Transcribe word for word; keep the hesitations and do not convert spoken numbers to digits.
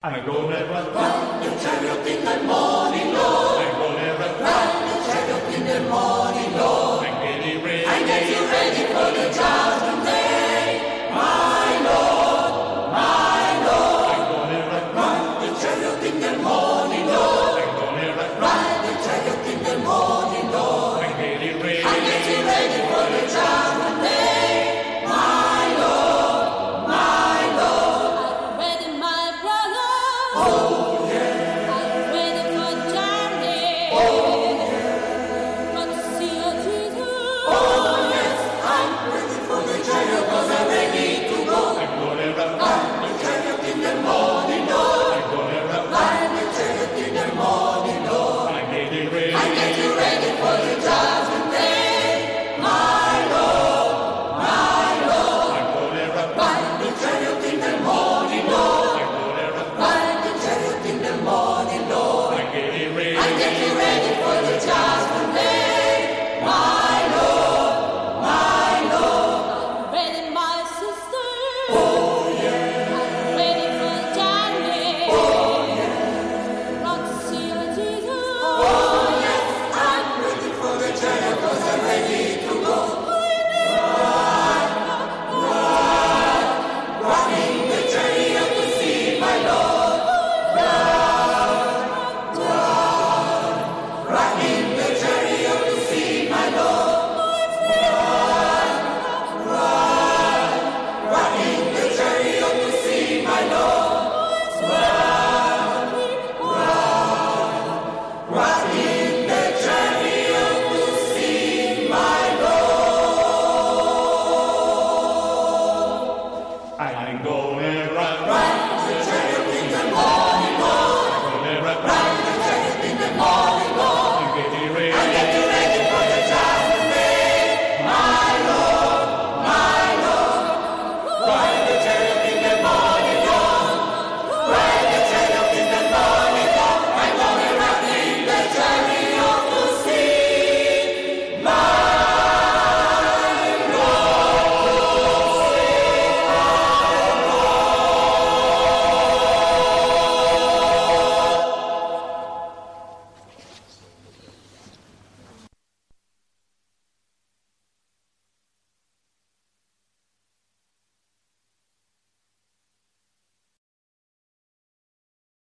I'm gonna run, run the chariot in the morning, Lord. I'm gonna run, run the chariot in the morning, Lord. I'm getting ready, I'm getting ready for the judgment.